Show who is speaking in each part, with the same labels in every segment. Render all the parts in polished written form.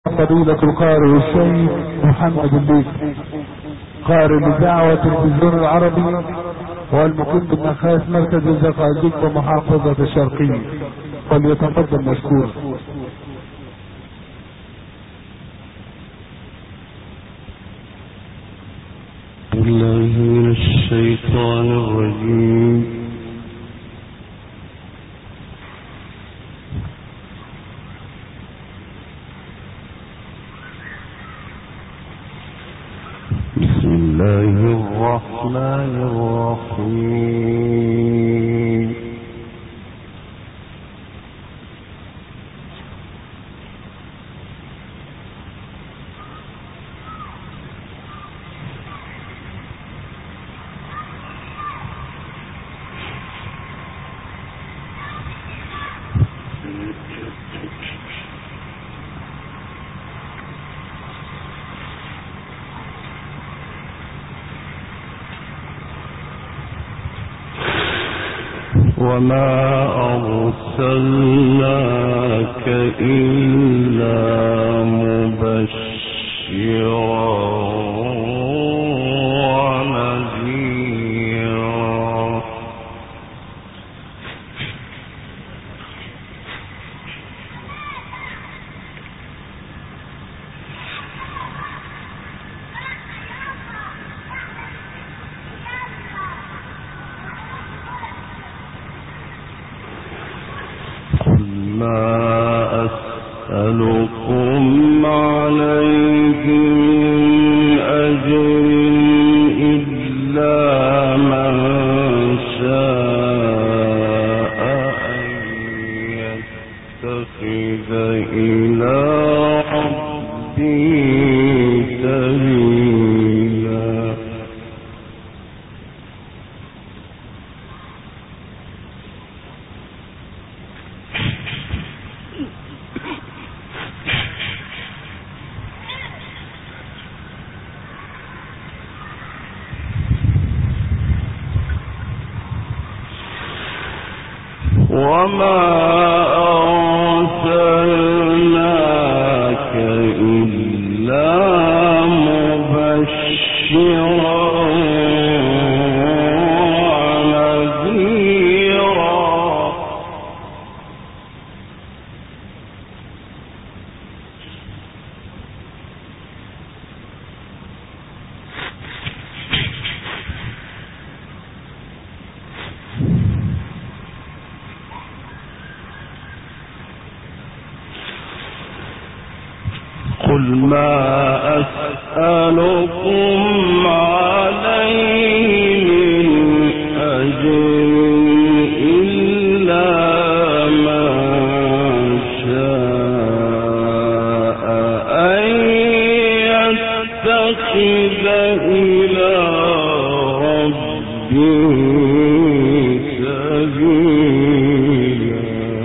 Speaker 1: فضيلة القارئ الشيخ محمد الليث قارئ لدعوة التلفزيون العربي والمقيم بالنخاس مركز الزقازيق ومحافظة الشرقية، فليتفضل مشكور.
Speaker 2: بالله من الشيطان الرجيم. بسم الله الرحمن الرحيم. وما أرسلناك إلا مبشرا ونذيرا. ما أسألكم عليه من أجر إلا من شاء أن يتخذ إلى ربه سبيلا. وما أرسلناك إلا مبشرا ونذيرا. قل ما أسألكم عليه من أجر إلا من شاء أن يتخذ إلى ربه سبيلا.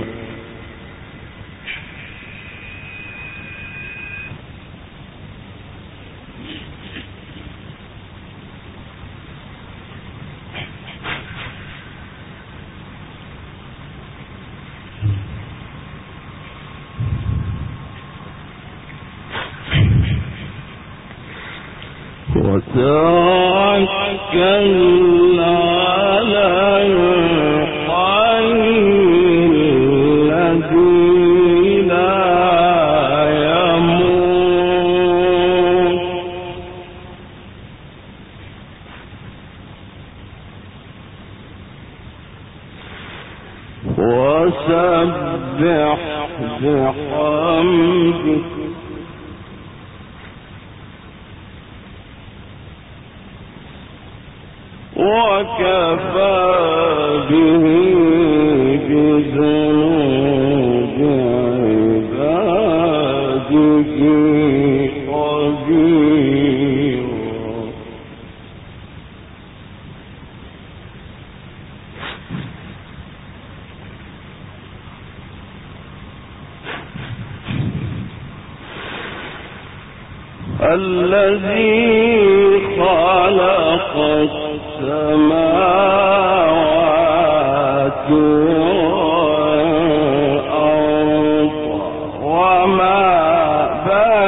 Speaker 2: وتوكل على الحي الذي لا يموت وسبح بحمده وكفى به بذنوب عباده خبيرا. الذي خلق السماوات والأرض وما بينهما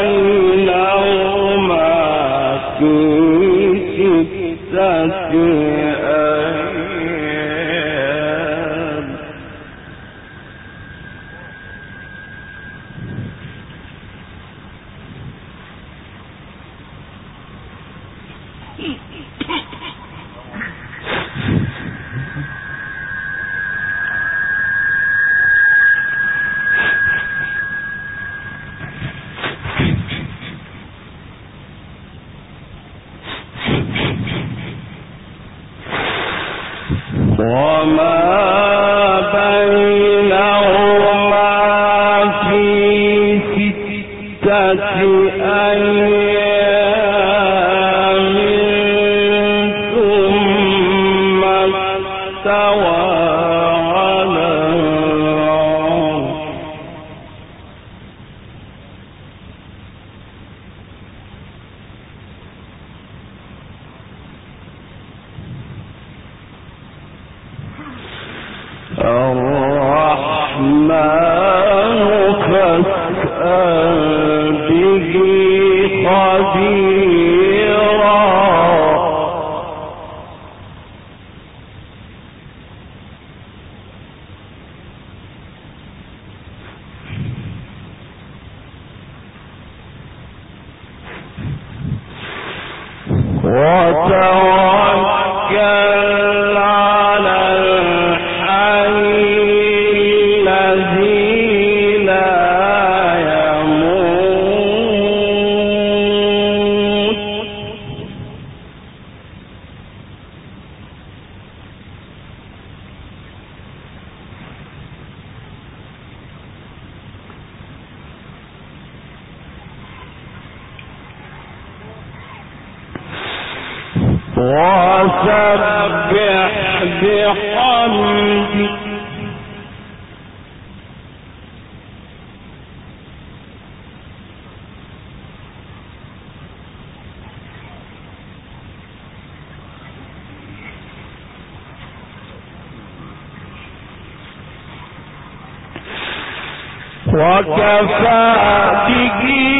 Speaker 2: وكفى به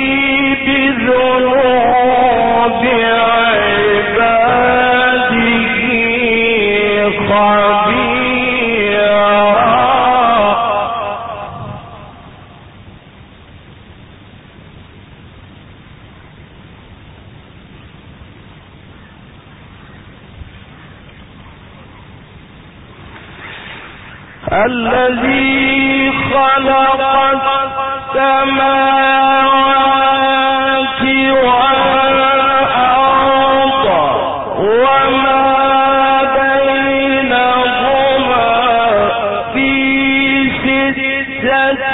Speaker 2: بذنوب عباده خبيرا. الذي خلق السماوات والأرض وما بينهما في 6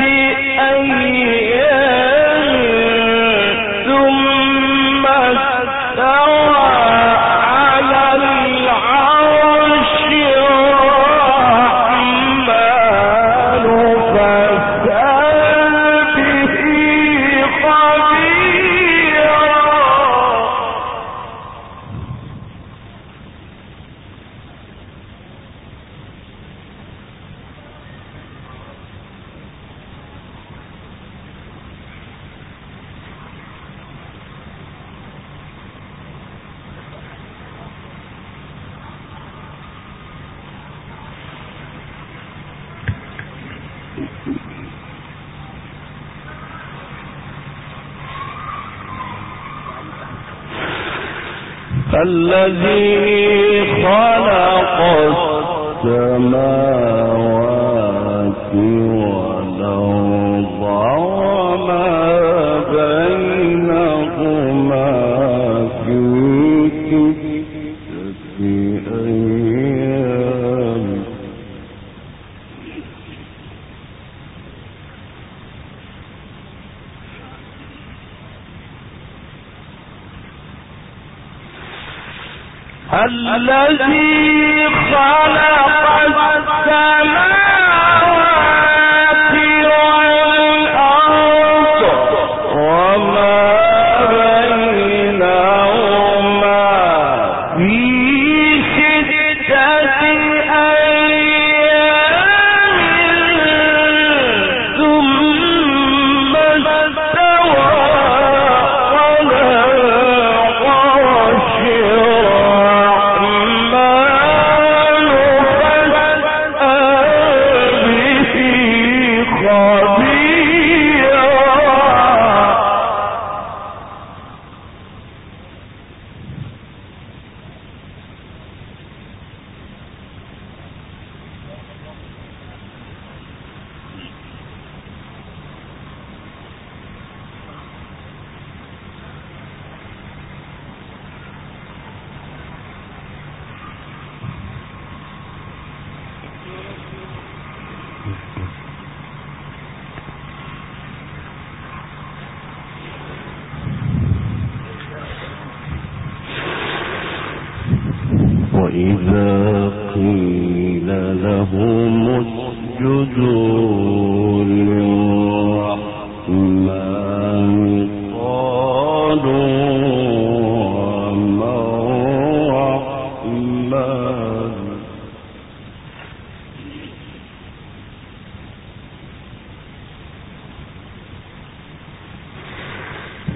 Speaker 2: أيام ثم استوى على العرش الذي خلق السماوات والأرض وما بينهما في 6 أيام الذي خلق السماوات والأرض وما بينهما في 6 أيام ثم استوى على العرش الرحمن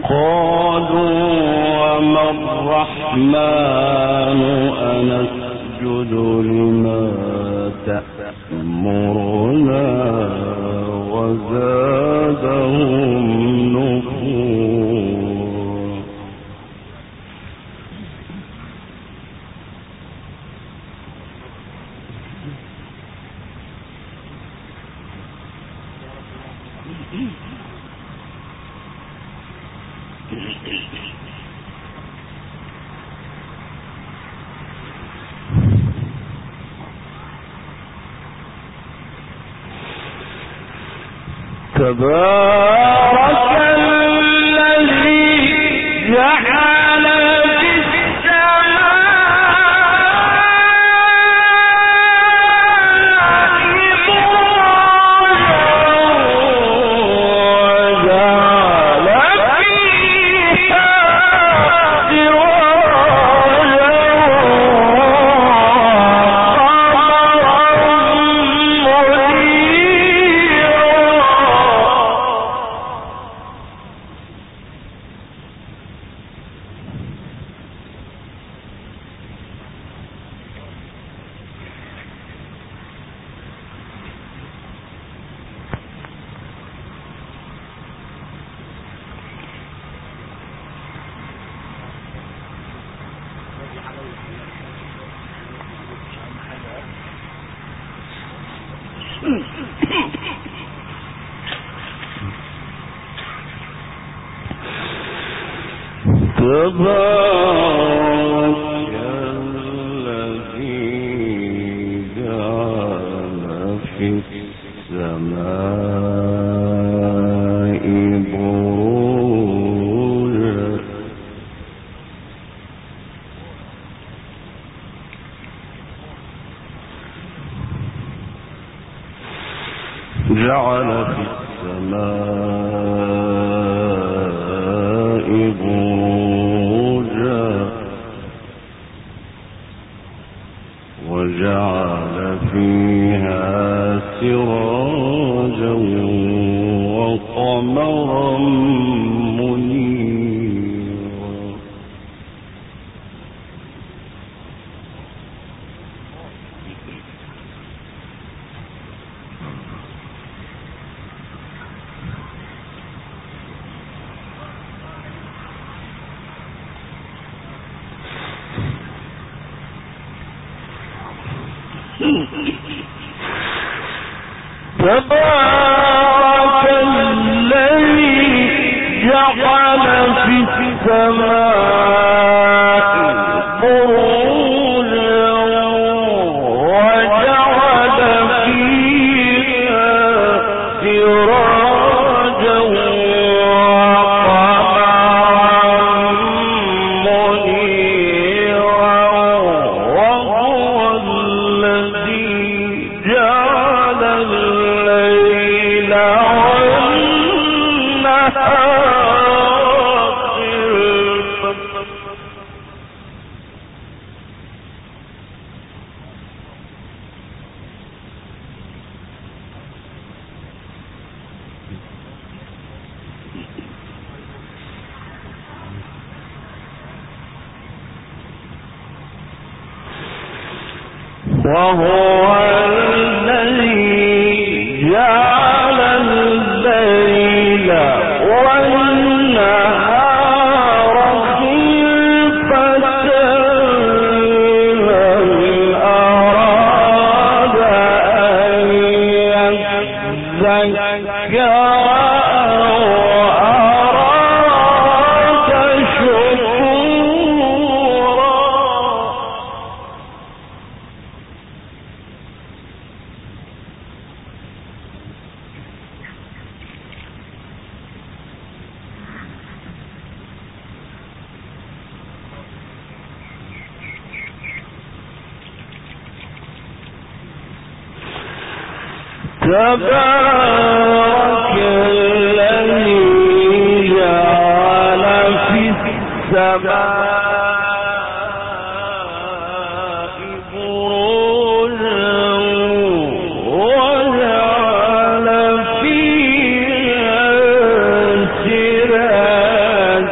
Speaker 2: قالوا وما الرحمن أنسجد لما تأمرنا وزادهم نفورا. تبارك الذي جعل في تبارك الذي جعل في السماء بروجا جعل في السماء بروجا وجعل فيها سراجا وقمرا منيرا. تبارك الذي جعل في السماء بروجا وجعل فيها سراجا وقمرا منيرا وهو الذي جعل الليل والنهار خلفة. وهو الذي جعل الليل والنهار خلفة لمن أراد أن يذكر أو أراد شكورا. تبارك الذي جعل في السماء بروجا وجعل فيها سراجا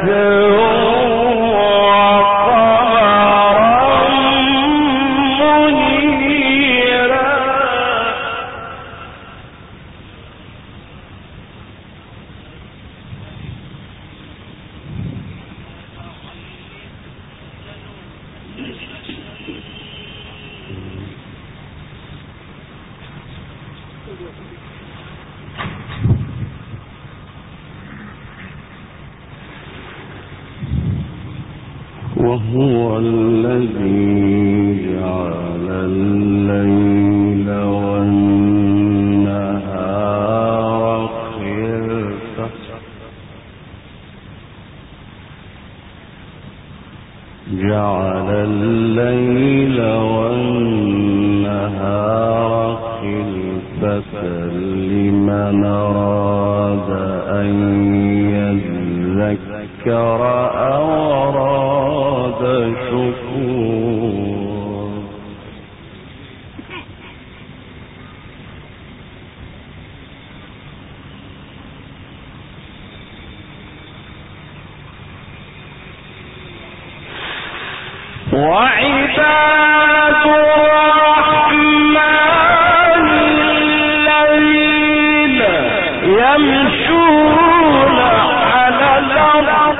Speaker 2: وهو الذي جعل الليل والنهار خلفة جعل الليل والنهار خلفة لمن أراد أن يذكر أو أراد شكورا وعباد الرحمن الذين يمشون على الأرض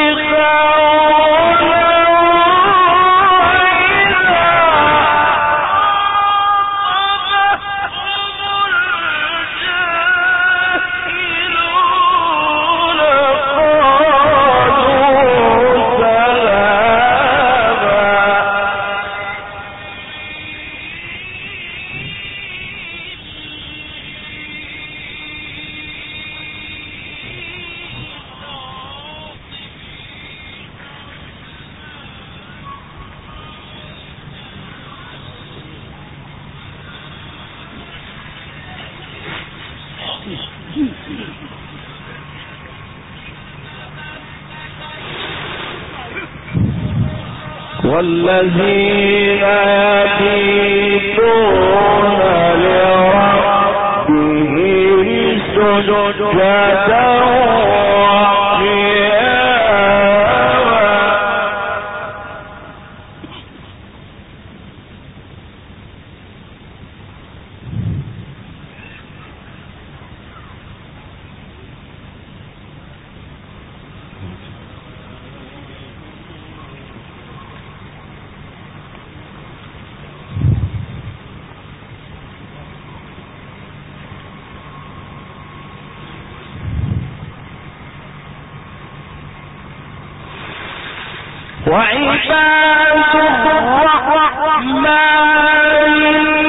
Speaker 2: والذين يبيتون لربهم سجدا وعباد الرحمن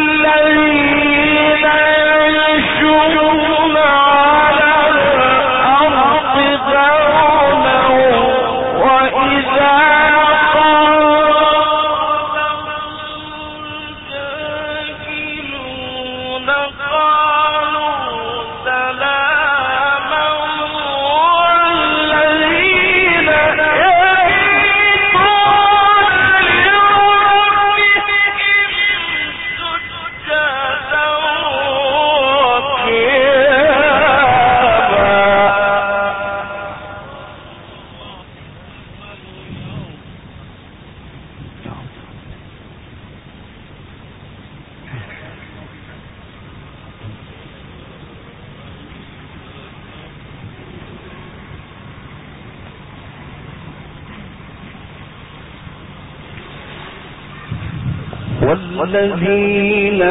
Speaker 2: الذين يمشون على الأرض هونا وإذا قالوا قالوا سلاما والذين والذين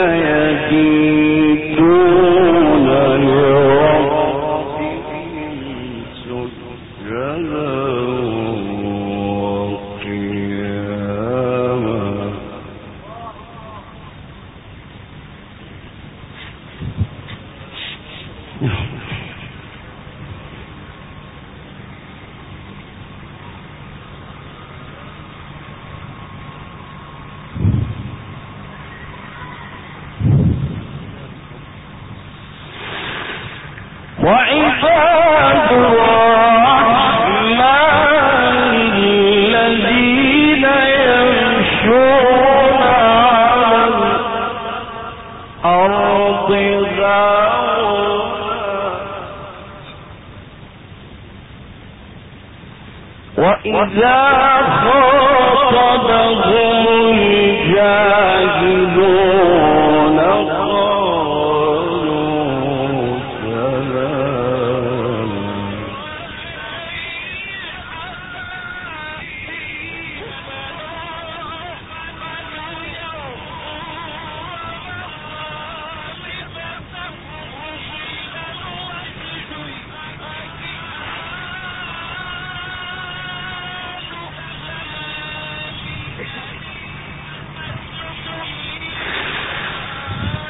Speaker 2: يبيتون لربهم سجدا وقياما وعباد الرحمن الذين يمشون على الأرض وإذا خاطبهم الجاهلون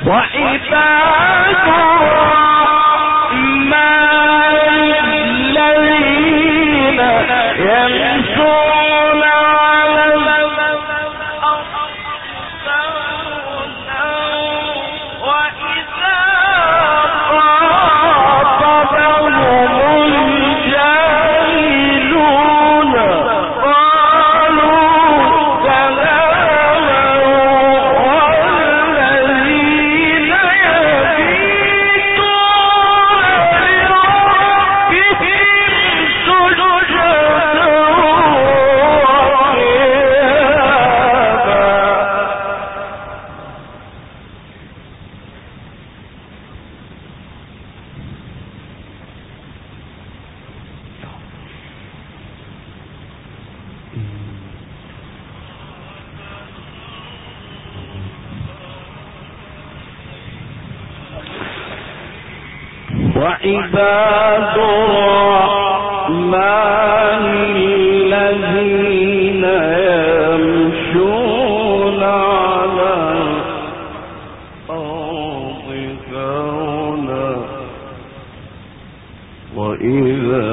Speaker 2: وعباد الرحمن الذين يمشون على الأرض هونا وإذا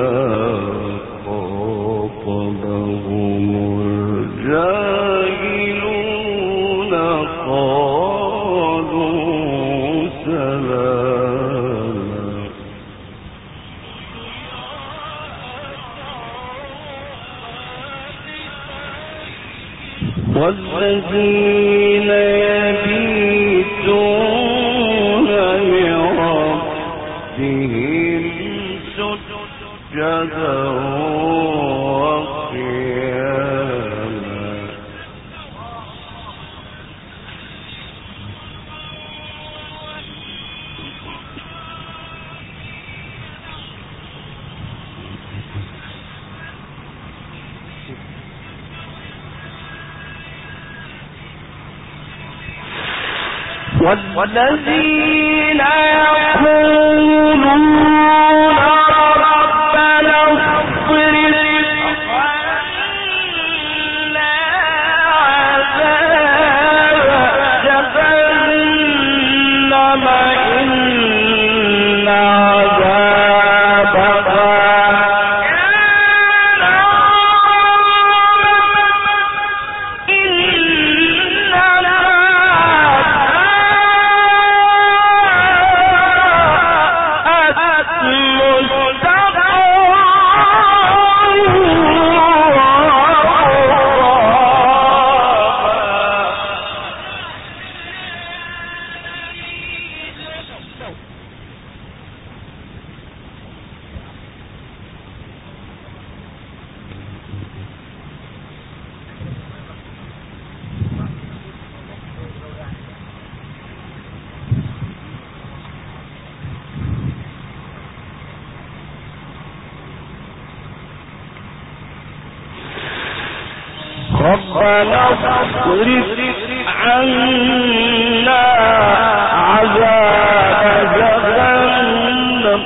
Speaker 2: خاطبهم الجاهلون قالوا سلاما والذين يبيتون لربهم سجدا وقياما والذين يقولون ربنا اصرف عنا عذاب جهنم إن ربنا اصرف عنا عذاب جهنم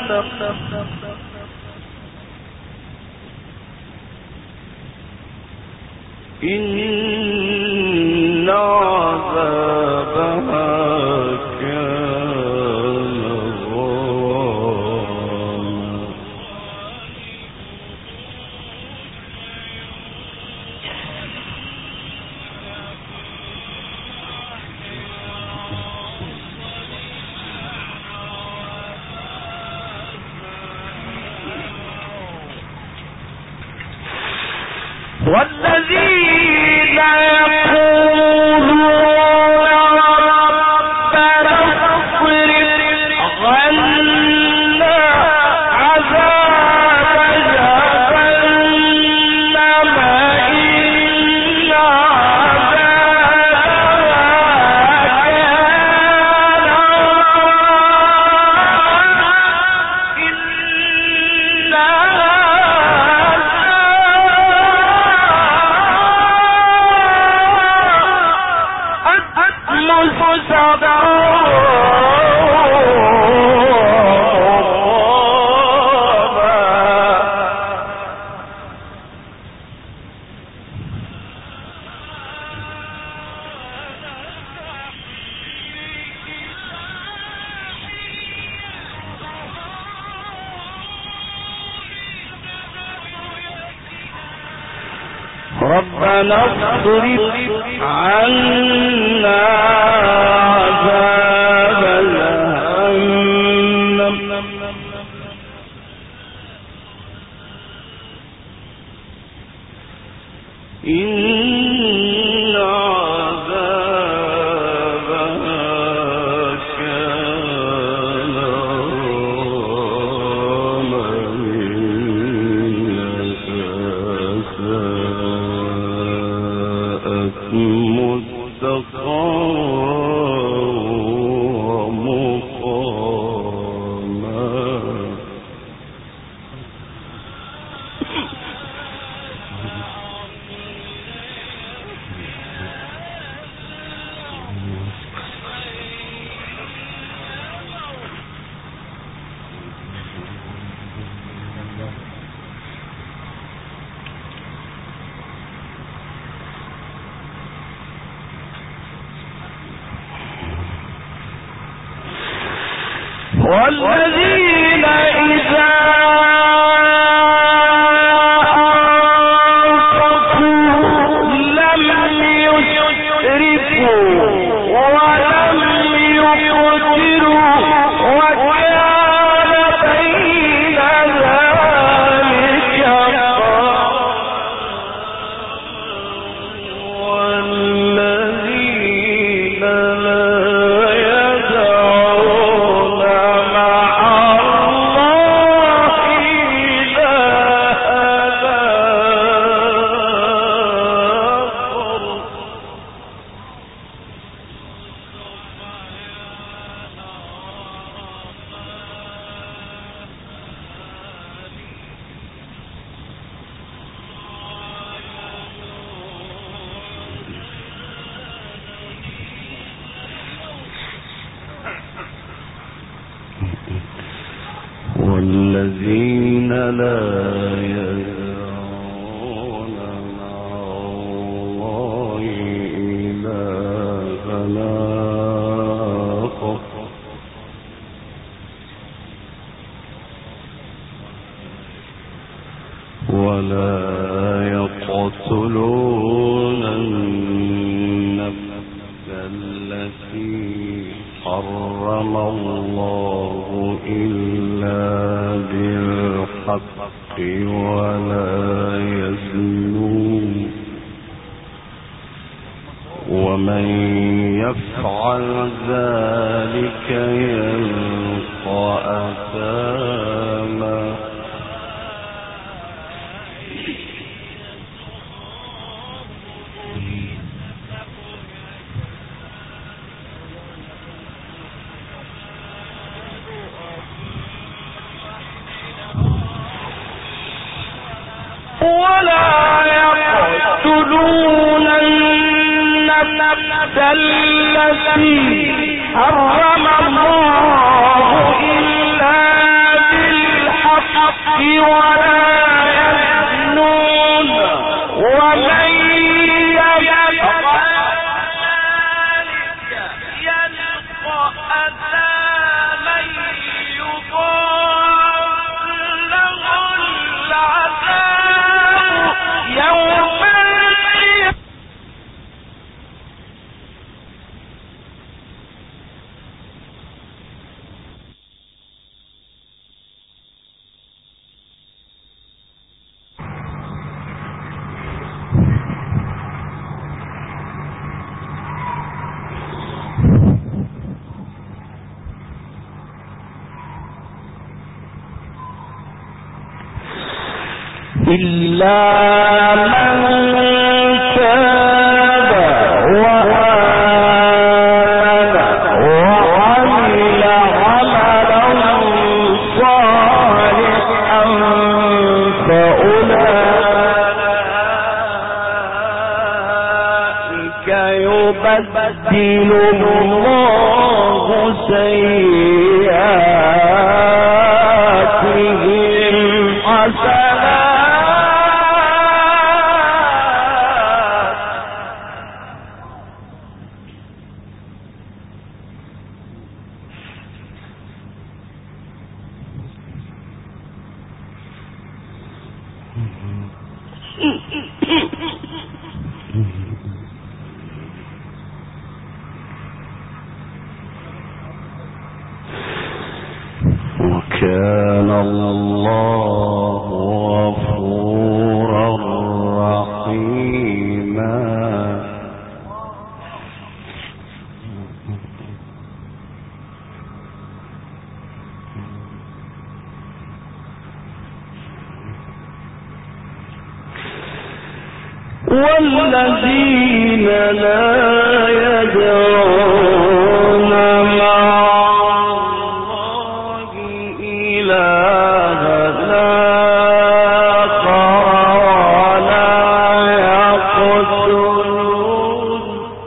Speaker 2: إن عذابها كان غراما والذين يقولون ربنا اصرف عنا عذاب جهنم إن عذابها ربنا اصرف عنا عذاب جهنم إن عذابها كان ساءت مستقرا ومقاما. والذين إذا أنفقوا لم يسرفوا ولم يقتروا وكان بين ذلك والذين لا يدعون مع الله إلها آخر والذين لا يدعون مع الله إلها آخر ولا يقتلون النفس التي حرم الله إلا بالحق ولا يزنون ومن يفعل ذلك يلقى أثاما. ولا يقتلون النفس التي حرم الله إلا بالحق ولا يزنون ومن يفعل ذلك يلقى أثاما يضاعف له العذاب يوم القيامة إلا من تاب وآمن وعمل عملا صالحا فأولئك يبدل الله سيئاتهم حسنات وكان الله غفورا رحيما. والذين لا يدعون مع الله إلها آخر ولا يقتلون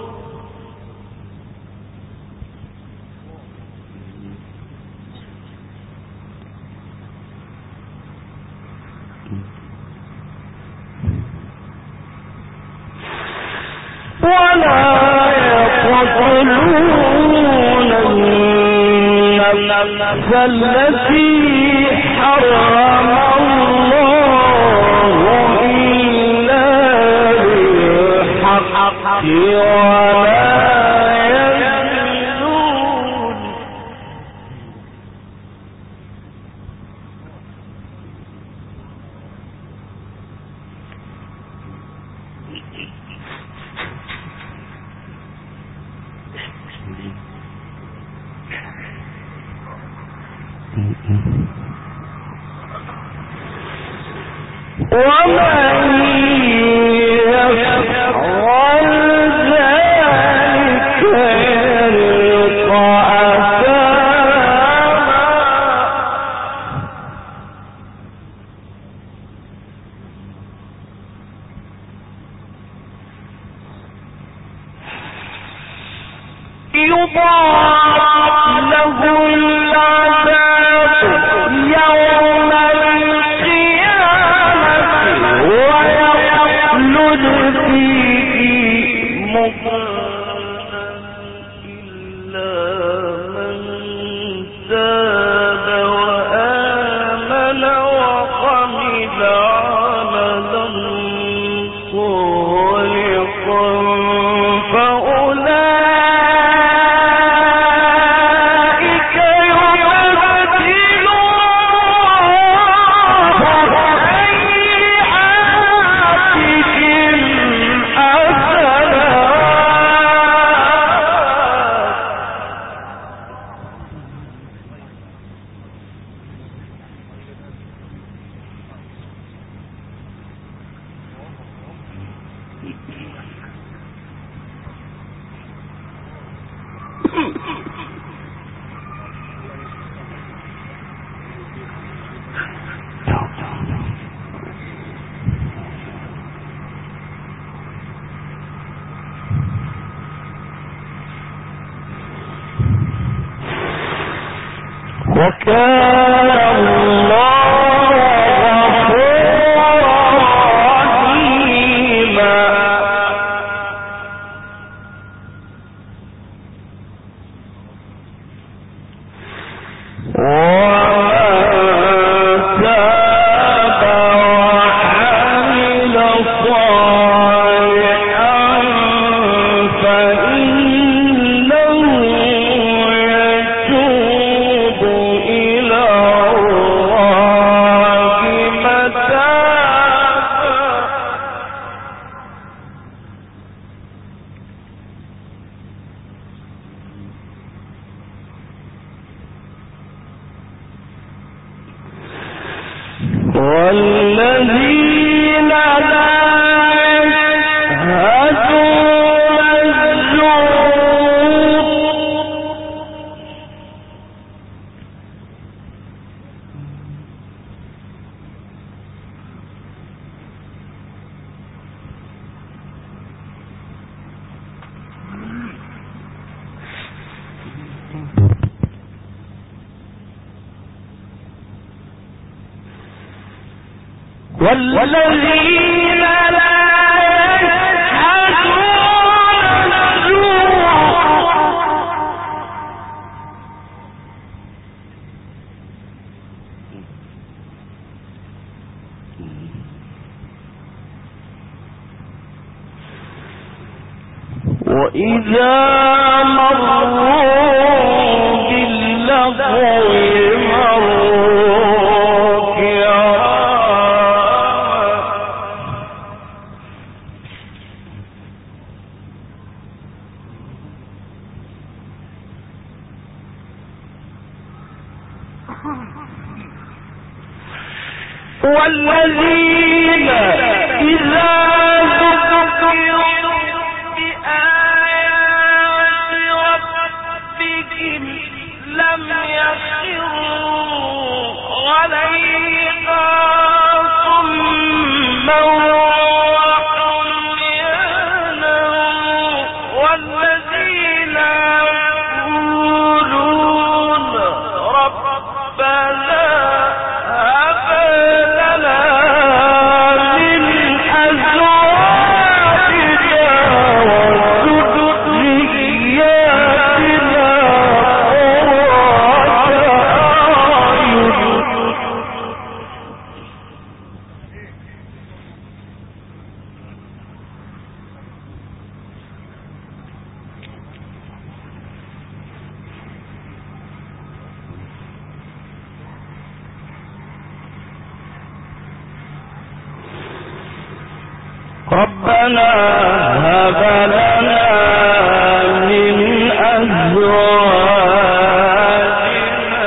Speaker 2: النفس التي حرم الله إلا بالحق ولا يزنون. ومن يفعل ذلك يلقى أثاما. يضاعف له العذاب يوم ويخلد فيه مهانا إلا من تاب وآمن وعمل عملا صالحا فأولئك يبدل وكان الله غفورا رحيما. والذين لا يشهدون الزور والذين لا يشهدون الزور وإذا مروا باللغو مروا كراما والذين إذا ذكروا بآيات ربهم لم يخروا عليها صما وعميانا والذين يقولون ربنا ربنا هب لنا من أزواجنا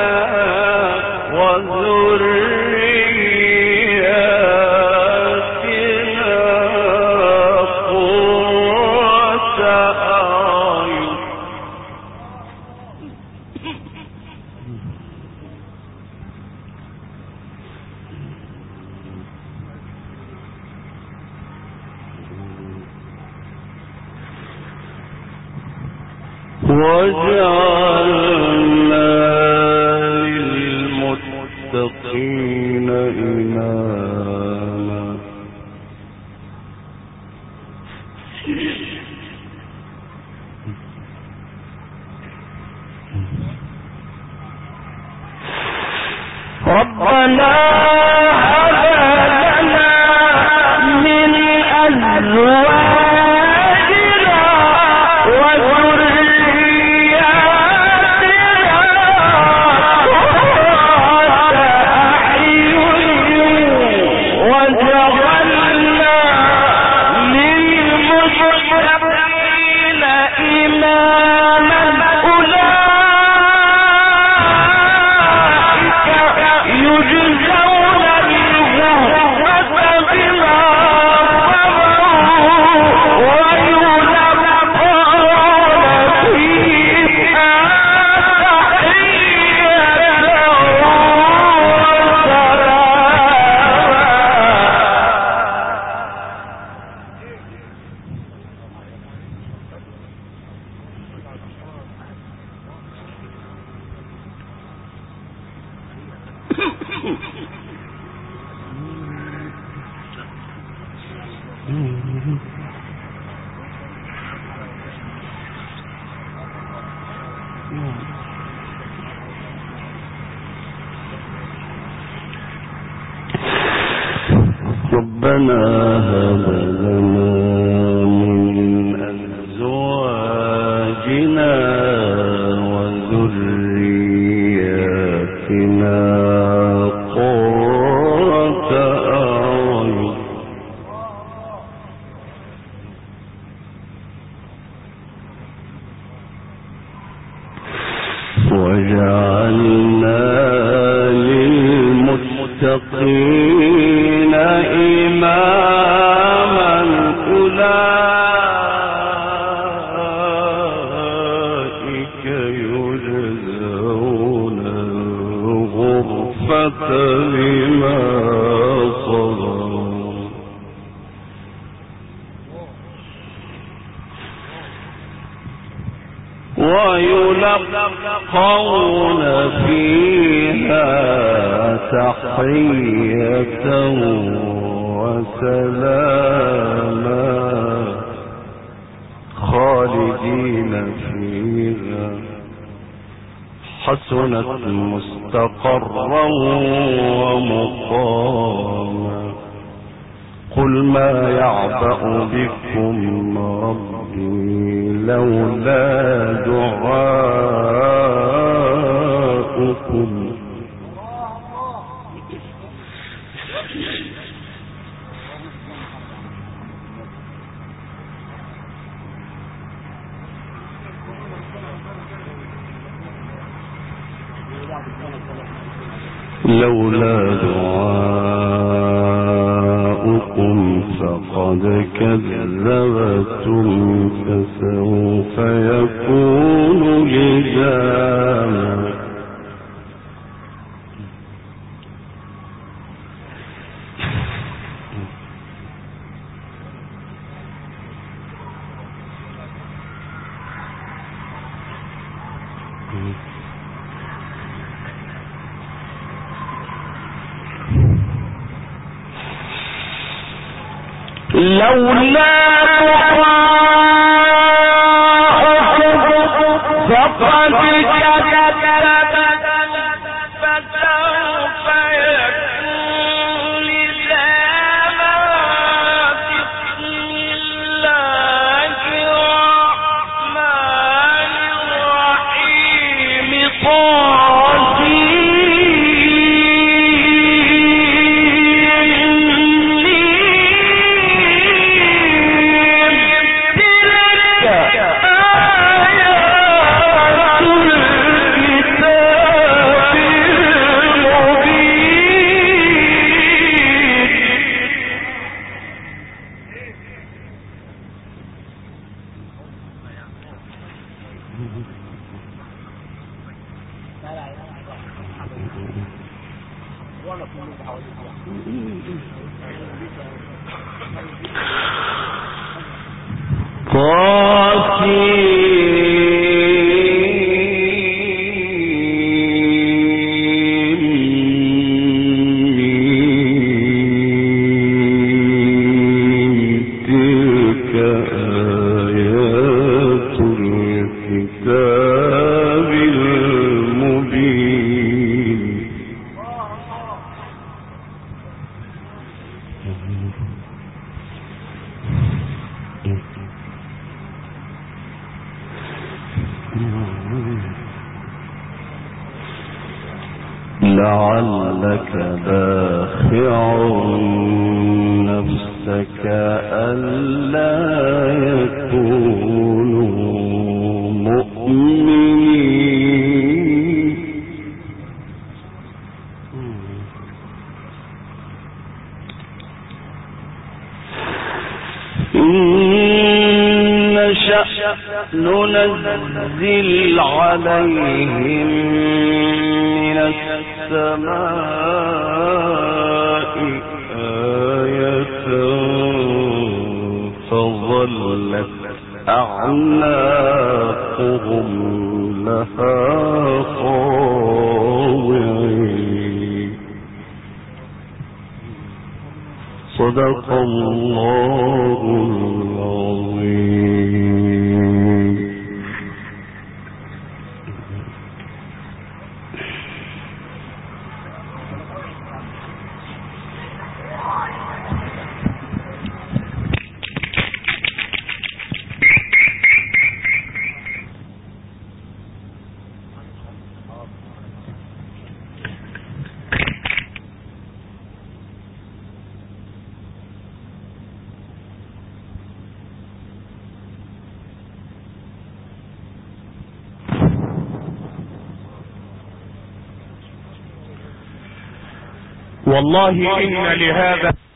Speaker 2: وذرياتنا قرة أعين وجعلنا للمتقين إماما ربنا هب لنا من أزواجنا ربنا هب لنا من أزواجنا وذرياتنا قرة أعين وجعلنا للمتقين إماما أولئك يجزون الغرفة بما صبروا ويلقون فيها تحية وسلاما خالدين فيها حسنت مستقرا ومقاما قل ما يعبأ بكم ربي لولا دعاؤكم فقد كذبتم فسوف يكون لزاما لولا فقد فسوف يكون لزاما بسم الله الرحمن الرحيم لعلك باخع نفسك ألا يكونوا مؤمنين إن نشأ ننزل عليهم من السماء آية فظلت أعناقهم لها خاضعين صدق الله العظيم.
Speaker 3: والله إن لهذا